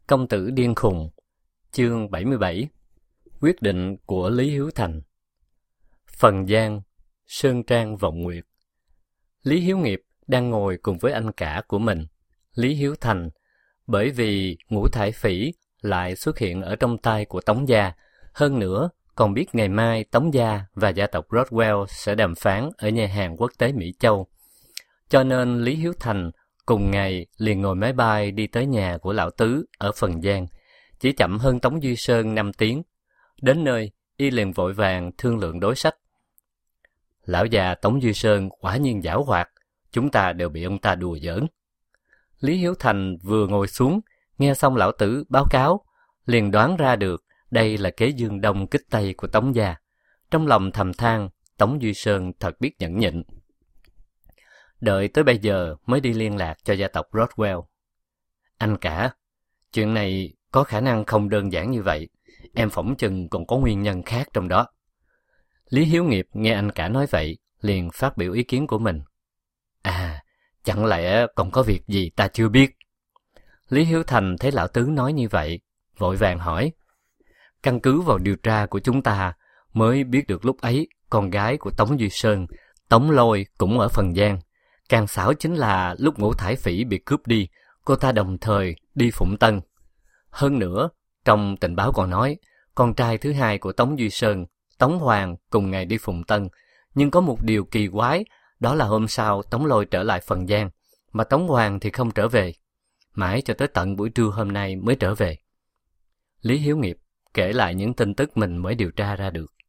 Công tử điên khùng. Chương 77. Quyết định của Lý Hiếu Thành. Phần Giang, Sơn Trang Vọng Nguyệt. Lý Hiếu Nghiệp đang ngồi cùng với anh cả của mình, Lý Hiếu Thành, bởi vì Ngũ Thải Phỉ lại xuất hiện ở trong tay của Tống gia. Hơn nữa, còn biết ngày mai Tống gia và gia tộc Rothwell sẽ đàm phán ở nhà hàng quốc tế Mỹ Châu. Cho nên Lý Hiếu Thành cùng ngày liền ngồi máy bay đi tới nhà của lão Tứ ở Phần Giang, chỉ chậm hơn Tống Duy Sơn 5 tiếng. Đến nơi, y liền vội vàng thương lượng đối sách. Lão già Tống Duy Sơn quả nhiên giảo hoạt, chúng ta đều bị ông ta đùa giỡn. Lý Hiếu Thành vừa ngồi xuống, nghe xong lão Tứ báo cáo, liền đoán ra được đây là kế dương đông kích tây của Tống gia. Trong lòng thầm than, Tống Duy Sơn thật biết nhẫn nhịn. Đợi tới bây giờ mới đi liên lạc cho gia tộc Rothwell. Anh cả, chuyện này có khả năng không đơn giản như vậy. Em phỏng chừng còn có nguyên nhân khác trong đó. Lý Hiếu Nghiệp nghe anh cả nói vậy, liền phát biểu ý kiến của mình. À, chẳng lẽ còn có việc gì ta chưa biết? Lý Hiếu Thành thấy lão Tứ nói như vậy, vội vàng hỏi. Căn cứ vào điều tra của chúng ta, mới biết được lúc ấy con gái của Tống Duy Sơn, Tống Lôi cũng ở Phần Giang. Càng xảo chính là lúc Ngũ Thải Phỉ bị cướp đi, cô ta đồng thời đi Phụng Tân. Hơn nữa, trong tình báo còn nói, con trai thứ hai của Tống Duy Sơn, Tống Hoàng cùng ngày đi Phụng Tân. Nhưng có một điều kỳ quái, đó là hôm sau Tống Lôi trở lại Phần Giang, mà Tống Hoàng thì không trở về. Mãi cho tới tận buổi trưa hôm nay mới trở về. Lý Hiếu Nghiệp kể lại những tin tức mình mới điều tra ra được.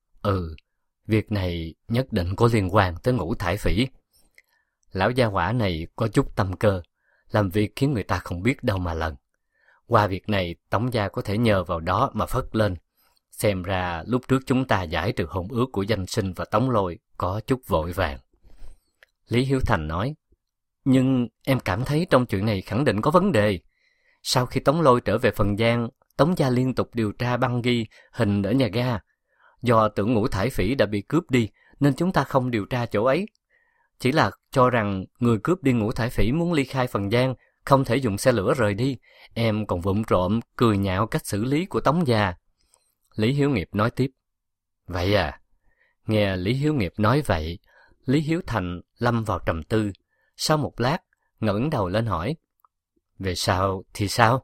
Việc này nhất định có liên quan tới Ngũ Thải Phỉ. Lão gia hỏa này có chút tâm cơ, làm việc khiến người ta không biết đâu mà lần. Qua việc này, Tống gia có thể nhờ vào đó mà phất lên. Xem ra lúc trước chúng ta giải trừ hôn ước của Danh Sinh và Tống Lôi có chút vội vàng. Lý Hiếu Thành nói, nhưng em cảm thấy trong chuyện này khẳng định có vấn đề. Sau khi Tống Lôi trở về Phần Giang, Tống gia liên tục điều tra băng ghi hình ở nhà ga. Do tưởng Ngũ Thải Phỉ đã bị cướp đi, nên chúng ta không điều tra chỗ ấy. Chỉ là cho rằng người cướp đi Ngũ Thải Phỉ muốn ly khai Phần Giang, không thể dùng xe lửa rời đi. Em còn vụng trộm cười nhạo cách xử lý của Tống gia. Lý Hiếu Nghiệp nói tiếp. Vậy à? Nghe Lý Hiếu Nghiệp nói vậy, Lý Hiếu Thành lâm vào trầm tư. Sau một lát, ngẩng đầu lên hỏi. Về sau thì sao?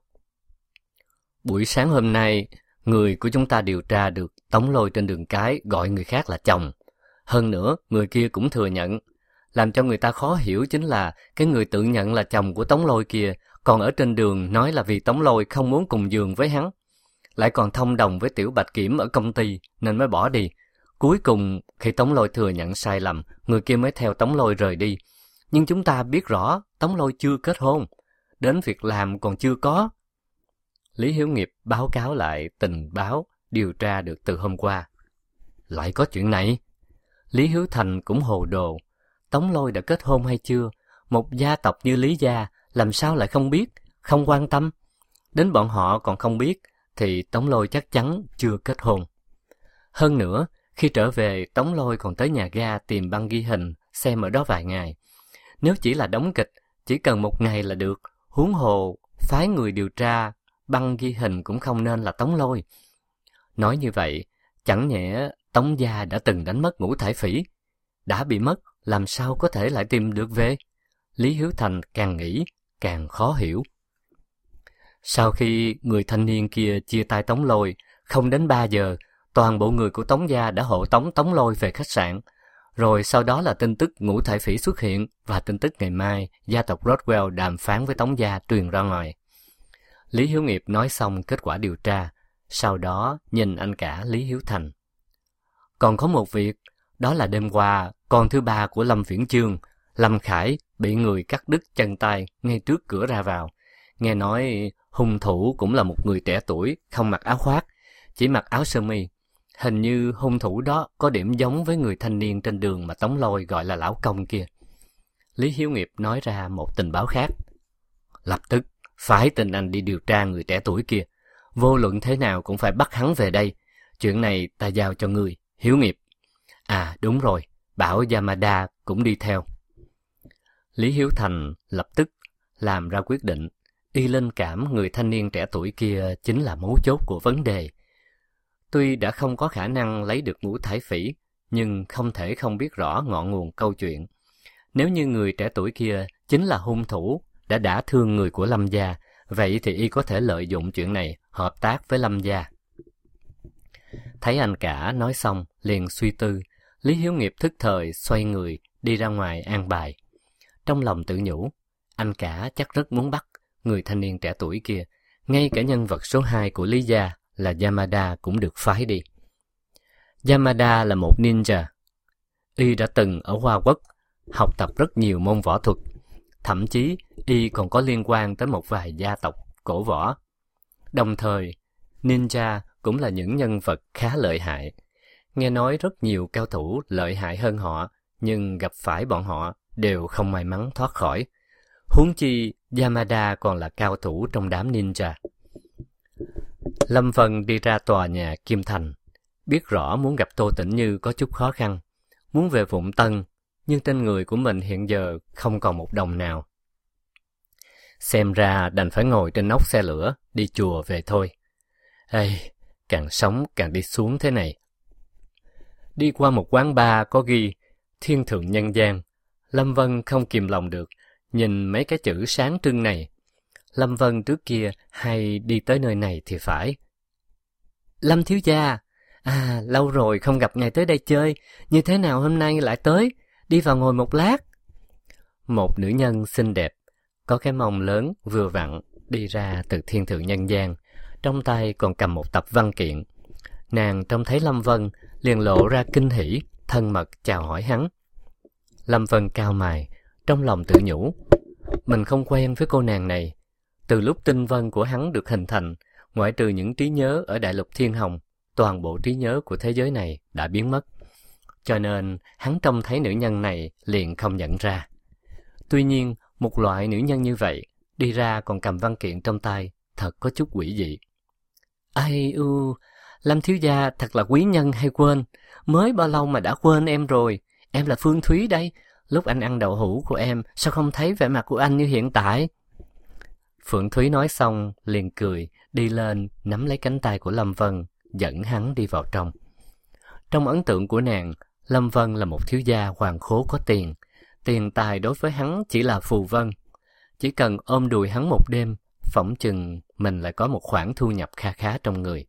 Buổi sáng hôm nay, người của chúng ta điều tra được Tống Lôi trên đường cái gọi người khác là chồng. Hơn nữa, người kia cũng thừa nhận. Làm cho người ta khó hiểu chính là cái người tự nhận là chồng của Tống Lôi kia, còn ở trên đường nói là vì Tống Lôi không muốn cùng giường với hắn. Lại còn thông đồng với Tiểu Bạch Kiểm ở công ty nên mới bỏ đi. Cuối cùng, khi Tống Lôi thừa nhận sai lầm, người kia mới theo Tống Lôi rời đi. Nhưng chúng ta biết rõ Tống Lôi chưa kết hôn, đến việc làm còn chưa có. Lý Hiếu Nghiệp báo cáo lại tình báo điều tra được từ hôm qua. Lại có chuyện này? Lý Hiếu Thành cũng hồ đồ. Tống Lôi đã kết hôn hay chưa? Một gia tộc như Lý gia làm sao lại không biết, không quan tâm? Đến bọn họ còn không biết, thì Tống Lôi chắc chắn chưa kết hôn. Hơn nữa, khi trở về, Tống Lôi còn tới nhà ga tìm băng ghi hình, xem ở đó vài ngày. Nếu chỉ là đóng kịch, chỉ cần một ngày là được, huống hồ, phái người điều tra, băng ghi hình cũng không nên là Tống Lôi. Nói như vậy, chẳng nhẽ Tống gia đã từng đánh mất Ngũ Thải Phỉ? Đã bị mất, làm sao có thể lại tìm được về? Lý Hiếu Thành càng nghĩ, càng khó hiểu. Sau khi người thanh niên kia chia tay Tống Lôi, không đến 3 giờ, toàn bộ người của Tống gia đã hộ tống Tống Lôi về khách sạn. Rồi sau đó là tin tức Ngũ Thải Phỉ xuất hiện và tin tức ngày mai gia tộc Rothwell đàm phán với Tống gia truyền ra ngoài. Lý Hiếu Nghiệp nói xong kết quả điều tra, sau đó nhìn anh cả Lý Hiếu Thành. Còn có một việc, đó là đêm qua, con thứ ba của Lâm Viễn Chương, Lâm Khải, bị người cắt đứt chân tay ngay trước cửa ra vào. Nghe nói hung thủ cũng là một người trẻ tuổi, không mặc áo khoác, chỉ mặc áo sơ mi. Hình như hung thủ đó có điểm giống với người thanh niên trên đường mà Tống Lôi gọi là lão công kia. Lý Hiếu Nghiệp nói ra một tình báo khác. Lập tức phái tên anh đi điều tra người trẻ tuổi kia. Vô luận thế nào cũng phải bắt hắn về đây. Chuyện này ta giao cho ngươi, Hiếu Nghiệp. À đúng rồi, bảo Yamada cũng đi theo. Lý Hiếu Thành lập tức làm ra quyết định. Y linh cảm người thanh niên trẻ tuổi kia chính là mấu chốt của vấn đề. Tuy đã không có khả năng lấy được ngũ thải phỉ, nhưng không thể không biết rõ ngọn nguồn câu chuyện. Nếu như người trẻ tuổi kia chính là hung thủ đã đả thương người của Lâm gia, vậy thì y có thể lợi dụng chuyện này hợp tác với Lâm gia. Thấy anh cả nói xong, liền suy tư, Lý Hiếu Nghiệp thức thời xoay người đi ra ngoài an bài. Trong lòng tự nhủ, anh cả chắc rất muốn bắt người thanh niên trẻ tuổi kia, ngay cả nhân vật số 2 của Lý gia là Yamada cũng được phái đi. Yamada là một ninja. Y đã từng ở Hoa Quốc học tập rất nhiều môn võ thuật, thậm chí y còn có liên quan tới một vài gia tộc cổ võ. Đồng thời, ninja cũng là những nhân vật khá lợi hại. Nghe nói rất nhiều cao thủ lợi hại hơn họ, nhưng gặp phải bọn họ đều không may mắn thoát khỏi. Huống chi Yamada còn là cao thủ trong đám ninja. Lâm Vân đi ra tòa nhà Kim Thành, biết rõ muốn gặp Tô Tĩnh Như có chút khó khăn, muốn về Vụng Tân, nhưng trên người của mình hiện giờ không còn một đồng nào. Xem ra đành phải ngồi trên nóc xe lửa đi chùa về thôi. Ê, càng sống càng đi xuống thế này. Đi qua một quán bar có ghi Thiên Thượng Nhân Gian, Lâm Vân không kìm lòng được, nhìn mấy cái chữ sáng trưng này. Lâm Vân trước kia hay đi tới nơi này thì phải. Lâm thiếu gia, lâu rồi không gặp ngài tới đây chơi, như thế nào hôm nay lại tới, đi vào ngồi một lát. Một nữ nhân xinh đẹp, có cái mông lớn vừa vặn đi ra từ Thiên Thượng Nhân Gian, trong tay còn cầm một tập văn kiện. Nàng trông thấy Lâm Vân liền lộ ra kinh hỉ, thân mật chào hỏi hắn. Lâm Vân cau mày, trong lòng tự nhủ, mình không quen với cô nàng này. Từ lúc tinh vân của hắn được hình thành, ngoại trừ những trí nhớ ở Đại Lục Thiên Hồng, toàn bộ trí nhớ của thế giới này đã biến mất. Cho nên hắn trông thấy nữ nhân này liền không nhận ra. Tuy nhiên, một loại nữ nhân như vậy, đi ra còn cầm văn kiện trong tay, thật có chút quỷ dị. Ai Lâm thiếu gia thật là quý nhân hay quên, mới bao lâu mà đã quên em rồi, em là Phương Thúy đây, lúc anh ăn đậu hũ của em, sao không thấy vẻ mặt của anh như hiện tại? Phượng Thúy nói xong, liền cười, đi lên, nắm lấy cánh tay của Lâm Vân, dẫn hắn đi vào trong. Trong ấn tượng của nàng, Lâm Vân là một thiếu gia hoàng khố có tiền. Tiền tài đối với hắn chỉ là phù vân. Chỉ cần ôm đùi hắn một đêm, phỏng chừng mình lại có một khoản thu nhập kha khá trong người.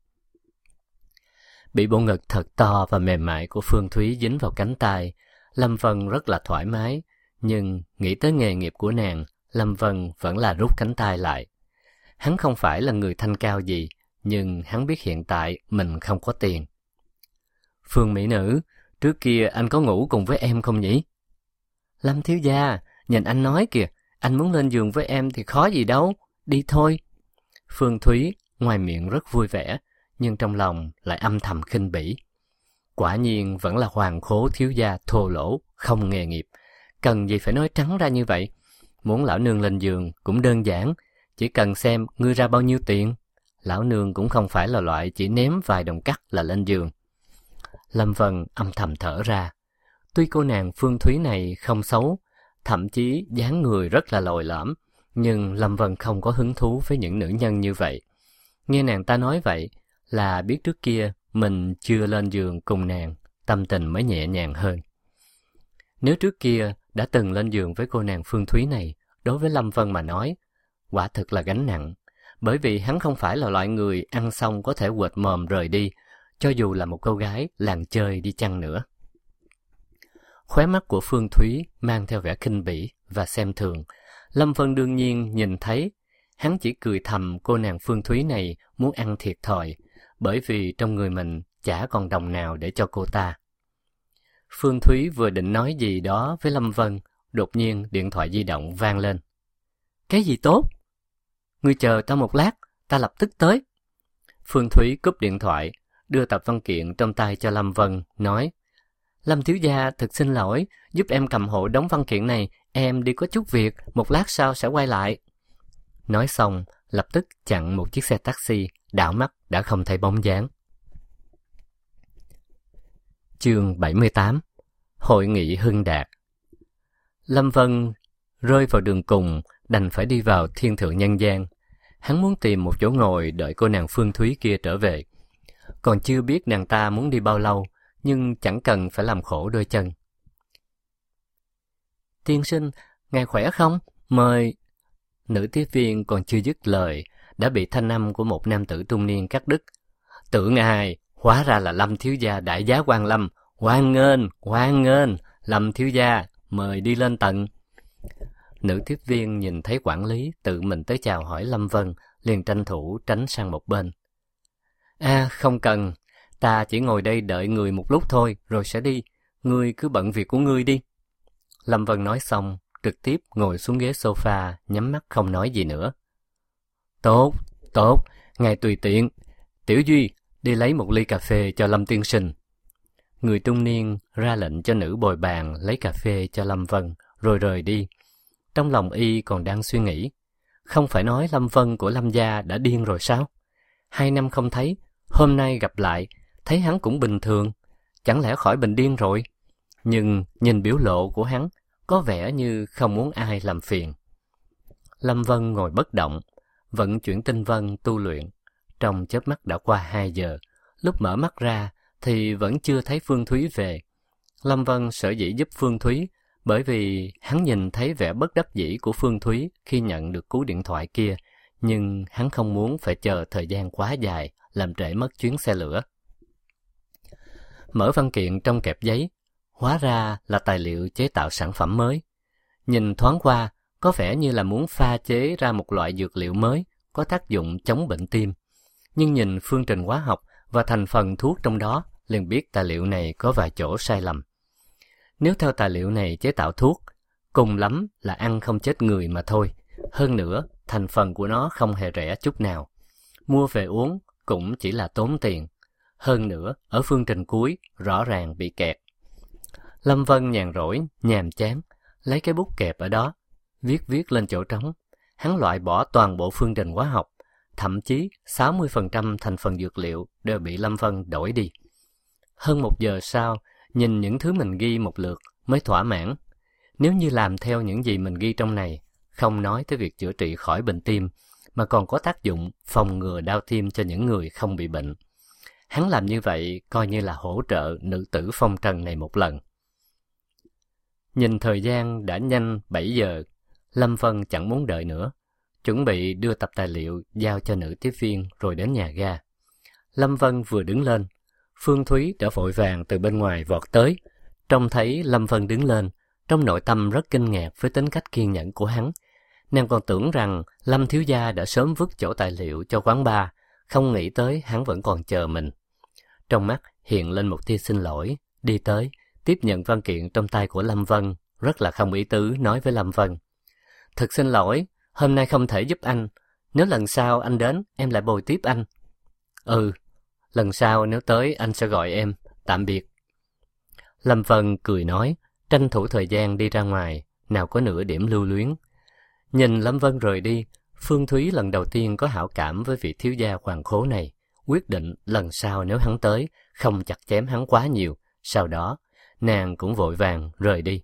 Bị bộ ngực thật to và mềm mại của Phương Thúy dính vào cánh tay, Lâm Vân rất là thoải mái, nhưng nghĩ tới nghề nghiệp của nàng, Lâm Vân vẫn là rút cánh tay lại. Hắn không phải là người thanh cao gì, nhưng hắn biết hiện tại mình không có tiền. Phương mỹ nữ, trước kia anh có ngủ cùng với em không nhỉ? Lâm thiếu gia, nhìn anh nói kìa, anh muốn lên giường với em thì khó gì đâu, đi thôi. Phương Thúy ngoài miệng rất vui vẻ, nhưng trong lòng lại âm thầm khinh bỉ. Quả nhiên vẫn là hoàng khố thiếu gia thô lỗ, không nghề nghiệp. Cần gì phải nói trắng ra như vậy? Muốn lão nương lên giường cũng đơn giản, chỉ cần xem ngươi ra bao nhiêu tiền. Lão nương cũng không phải là loại chỉ ném vài đồng cắt là lên giường. Lâm Vân âm thầm thở ra. Tuy cô nàng Phương Thúy này không xấu, thậm chí dáng người rất là lồi lõm, nhưng Lâm Vân không có hứng thú với những nữ nhân như vậy. Nghe nàng ta nói vậy là biết trước kia mình chưa lên giường cùng nàng, tâm tình mới nhẹ nhàng hơn. Nếu trước kia đã từng lên giường với cô nàng Phương Thúy này, đối với Lâm Vân mà nói, quả thực là gánh nặng, bởi vì hắn không phải là loại người ăn xong có thể quệt mồm rời đi, cho dù là một cô gái làng chơi đi chăng nữa. Khóe mắt của Phương Thúy mang theo vẻ khinh bỉ và xem thường. Lâm Vân đương nhiên nhìn thấy, hắn chỉ cười thầm cô nàng Phương Thúy này muốn ăn thiệt thòi, bởi vì trong người mình chả còn đồng nào để cho cô ta. Phương Thúy vừa định nói gì đó với Lâm Vân, đột nhiên điện thoại di động vang lên. Cái gì tốt? Ngươi chờ ta một lát, ta lập tức tới. Phương Thúy cúp điện thoại, đưa tập văn kiện trong tay cho Lâm Vân, nói: Lâm thiếu gia thực xin lỗi, giúp em cầm hộ đống văn kiện này, em đi có chút việc, một lát sau sẽ quay lại. Nói xong, lập tức chặn một chiếc xe taxi, đảo mắt đã không thấy bóng dáng. Chương 78. Hội nghị Hưng Đạt. Lâm Vân rơi vào đường cùng, đành phải đi vào Thiên Thượng Nhân Gian. Hắn muốn tìm một chỗ ngồi đợi cô nàng Phương Thúy kia trở về. Còn chưa biết nàng ta muốn đi bao lâu, nhưng chẳng cần phải làm khổ đôi chân. Tiên sinh, ngài khỏe không? Mời... Nữ tiếp viên còn chưa dứt lời, đã bị thanh âm của một nam tử trung niên cắt đứt. Tưởng ai, hóa ra là Lâm thiếu gia đại giá Quan Lâm. Hoan nghênh, Lâm thiếu gia, mời đi lên tầng. Nữ tiếp viên nhìn thấy quản lý tự mình tới chào hỏi Lâm Vân, liền tranh thủ tránh sang một bên. Không cần, ta chỉ ngồi đây đợi người một lúc thôi, rồi sẽ đi. Ngươi cứ bận việc của ngươi đi. Lâm Vân nói xong, trực tiếp ngồi xuống ghế sofa, nhắm mắt không nói gì nữa. Tốt, ngài tùy tiện. Tiểu Duy, đi lấy một ly cà phê cho Lâm tiên sinh. Người trung niên ra lệnh cho nữ bồi bàn lấy cà phê cho Lâm Vân, rồi rời đi. Trong lòng y còn đang suy nghĩ, không phải nói Lâm Vân của Lâm gia đã điên rồi sao? 2 năm không thấy, hôm nay gặp lại, thấy hắn cũng bình thường, chẳng lẽ khỏi bệnh điên rồi? Nhưng nhìn biểu lộ của hắn, có vẻ như không muốn ai làm phiền. Lâm Vân ngồi bất động, vận chuyển tinh vân tu luyện. Trong chớp mắt đã qua 2 giờ, lúc mở mắt ra thì vẫn chưa thấy Phương Thúy về. Lâm Vân sở dĩ giúp Phương Thúy bởi vì hắn nhìn thấy vẻ bất đắc dĩ của Phương Thúy khi nhận được cú điện thoại kia, nhưng hắn không muốn phải chờ thời gian quá dài, làm trễ mất chuyến xe lửa. Mở văn kiện trong kẹp giấy, hóa ra là tài liệu chế tạo sản phẩm mới. Nhìn thoáng qua, có vẻ như là muốn pha chế ra một loại dược liệu mới, có tác dụng chống bệnh tim. Nhưng nhìn phương trình hóa học và thành phần thuốc trong đó, liền biết tài liệu này có vài chỗ sai lầm. Nếu theo tài liệu này chế tạo thuốc, cùng lắm là ăn không chết người mà thôi. Hơn nữa, thành phần của nó không hề rẻ chút nào. Mua về uống cũng chỉ là tốn tiền. Hơn nữa, ở phương trình cuối, rõ ràng bị kẹt. Lâm Vân nhàn rỗi, nhàm chán, lấy cái bút kẹp ở đó, viết lên chỗ trống. Hắn loại bỏ toàn bộ phương trình hóa học, thậm chí 60% thành phần dược liệu đều bị Lâm Vân đổi đi. Hơn 1 giờ sau, nhìn những thứ mình ghi một lượt mới thỏa mãn. Nếu như làm theo những gì mình ghi trong này, không nói tới việc chữa trị khỏi bệnh tim, mà còn có tác dụng phòng ngừa đau tim cho những người không bị bệnh. Hắn làm như vậy coi như là hỗ trợ nữ tử phong trần này một lần. Nhìn thời gian đã nhanh 7 giờ, Lâm Vân chẳng muốn đợi nữa, chuẩn bị đưa tập tài liệu giao cho nữ tiếp viên rồi đến nhà ga. Lâm Vân vừa đứng lên, Phương Thúy đã vội vàng từ bên ngoài vọt tới. Trông thấy Lâm Vân đứng lên, trong nội tâm rất kinh ngạc với tính cách kiên nhẫn của hắn. Nàng còn tưởng rằng Lâm thiếu gia đã sớm vứt chỗ tài liệu cho quán bar, không nghĩ tới hắn vẫn còn chờ mình. Trong mắt hiện lên một tia xin lỗi, đi tới, tiếp nhận văn kiện trong tay của Lâm Vân, rất là không ý tứ nói với Lâm Vân. Thật xin lỗi, hôm nay không thể giúp anh. Nếu lần sau anh đến, em lại bồi tiếp anh. Lần sau nếu tới anh sẽ gọi em. Tạm biệt. Lâm Vân cười nói, tranh thủ thời gian đi ra ngoài, nào có nửa điểm lưu luyến. Nhìn Lâm Vân rời đi, Phương Thúy lần đầu tiên có hảo cảm với vị thiếu gia hoàng khố này, quyết định lần sau nếu hắn tới, không chặt chém hắn quá nhiều. Sau đó, nàng cũng vội vàng rời đi.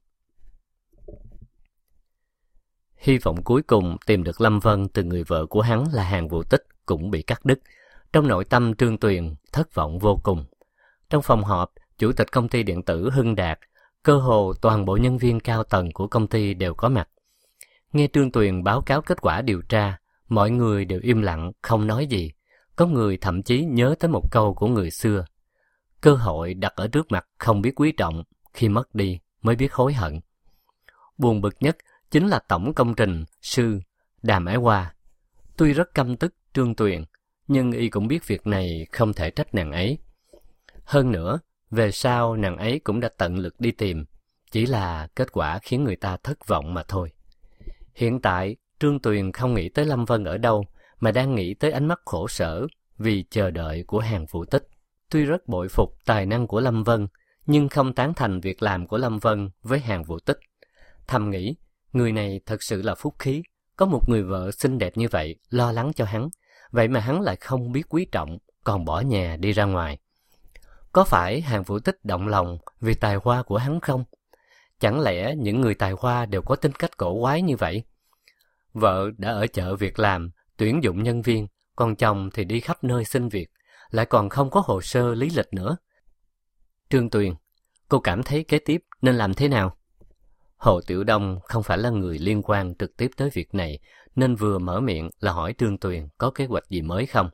Hy vọng cuối cùng tìm được Lâm Vân từ người vợ của hắn là Hàn Vũ Tích cũng bị cắt đứt. Trong nội tâm Trương Tuyền thất vọng vô cùng. Trong phòng họp, chủ tịch công ty điện tử Hưng Đạt, cơ hồ toàn bộ nhân viên cao tầng của công ty đều có mặt. Nghe Trương Tuyền báo cáo kết quả điều tra, mọi người đều im lặng, không nói gì. Có người thậm chí nhớ tới một câu của người xưa. Cơ hội đặt ở trước mặt không biết quý trọng, khi mất đi mới biết hối hận. Buồn bực nhất chính là tổng công trình sư Đàm Ái Hoa. Tuy rất căm tức Trương Tuyền, nhưng y cũng biết việc này không thể trách nàng ấy. Hơn nữa, về sau nàng ấy cũng đã tận lực đi tìm, chỉ là kết quả khiến người ta thất vọng mà thôi. Hiện tại, Trương Tuyền không nghĩ tới Lâm Vân ở đâu, mà đang nghĩ tới ánh mắt khổ sở vì chờ đợi của Hàn Vũ Tích. Tuy rất bội phục tài năng của Lâm Vân, nhưng không tán thành việc làm của Lâm Vân với Hàn Vũ Tích. Thầm nghĩ, người này thật sự là phúc khí, có một người vợ xinh đẹp như vậy lo lắng cho hắn, vậy mà hắn lại không biết quý trọng, còn bỏ nhà đi ra ngoài. Có phải Hàn Vũ Tích động lòng vì tài hoa của hắn không? Chẳng lẽ những người tài hoa đều có tính cách cổ quái như vậy? Vợ đã ở chợ việc làm, tuyển dụng nhân viên, còn chồng thì đi khắp nơi xin việc, lại còn không có hồ sơ lý lịch nữa. Trương Tuyền, cô cảm thấy kế tiếp nên làm thế nào? Hồ Tiểu Đông không phải là người liên quan trực tiếp tới việc này, nên vừa mở miệng là hỏi Trương Tuyền có kế hoạch gì mới không.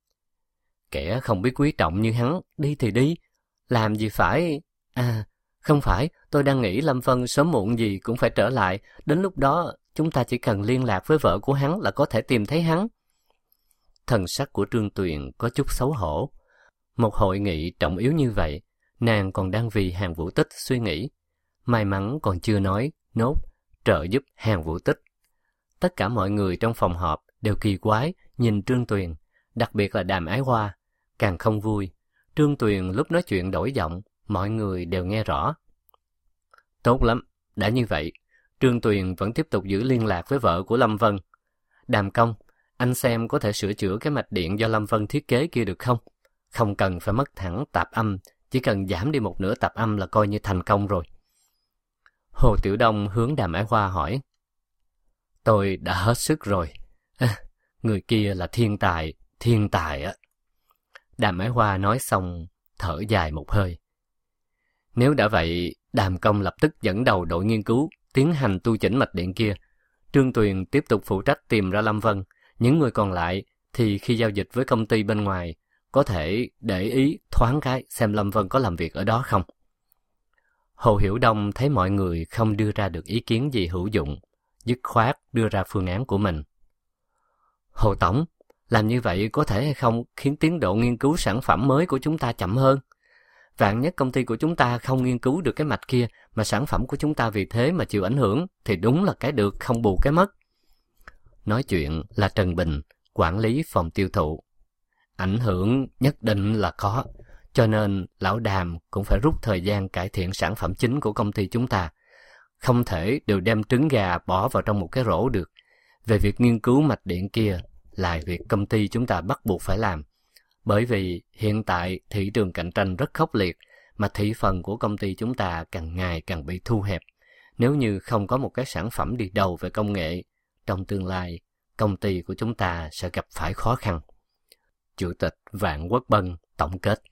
Kẻ không biết quý trọng như hắn, đi thì đi, làm gì phải... không phải, tôi đang nghĩ Lâm Vân sớm muộn gì cũng phải trở lại, đến lúc đó chúng ta chỉ cần liên lạc với vợ của hắn là có thể tìm thấy hắn. Thần sắc của Trương Tuyền có chút xấu hổ. Một hội nghị trọng yếu như vậy, nàng còn đang vì Hàn Vũ Tích suy nghĩ. May mắn còn chưa nói nốt trợ giúp Hàn Vũ Tích. Tất cả mọi người trong phòng họp đều kỳ quái nhìn Trương Tuyền, đặc biệt là Đàm Ái Hoa. Càng không vui, Trương Tuyền lúc nói chuyện đổi giọng, mọi người đều nghe rõ. Tốt lắm, đã như vậy, Trương Tuyền vẫn tiếp tục giữ liên lạc với vợ của Lâm Vân. Đàm Công, anh xem có thể sửa chữa cái mạch điện do Lâm Vân thiết kế kia được không? Không cần phải mất hẳn tạp âm, chỉ cần giảm đi một nửa tạp âm là coi như thành công rồi. Hồ Tiểu Đông hướng Đàm Ái Hoa hỏi. Tôi đã hết sức rồi. Người kia là thiên tài á. Đàm Ái Hoa nói xong, thở dài một hơi. Nếu đã vậy, Đàm Công lập tức dẫn đầu đội nghiên cứu, tiến hành tu chỉnh mạch điện kia. Trương Tuyền tiếp tục phụ trách tìm ra Lâm Vân. Những người còn lại thì khi giao dịch với công ty bên ngoài, có thể để ý thoáng cái xem Lâm Vân có làm việc ở đó không. Hồ Hiểu Đông thấy mọi người không đưa ra được ý kiến gì hữu dụng, dứt khoát đưa ra phương án của mình. Hồ Tổng, làm như vậy có thể hay không khiến tiến độ nghiên cứu sản phẩm mới của chúng ta chậm hơn? Vạn nhất công ty của chúng ta không nghiên cứu được cái mạch kia, mà sản phẩm của chúng ta vì thế mà chịu ảnh hưởng, thì đúng là cái được không bù cái mất. Nói chuyện là Trần Bình, quản lý phòng tiêu thụ. Ảnh hưởng nhất định là có, cho nên lão Đàm cũng phải rút thời gian cải thiện sản phẩm chính của công ty chúng ta. Không thể đều đem trứng gà bỏ vào trong một cái rổ được. Về việc nghiên cứu mạch điện kia là việc công ty chúng ta bắt buộc phải làm. Bởi vì hiện tại thị trường cạnh tranh rất khốc liệt, mà thị phần của công ty chúng ta càng ngày càng bị thu hẹp. Nếu như không có một cái sản phẩm đi đầu về công nghệ, trong tương lai, công ty của chúng ta sẽ gặp phải khó khăn. Chủ tịch Vạn Quốc Bân tổng kết.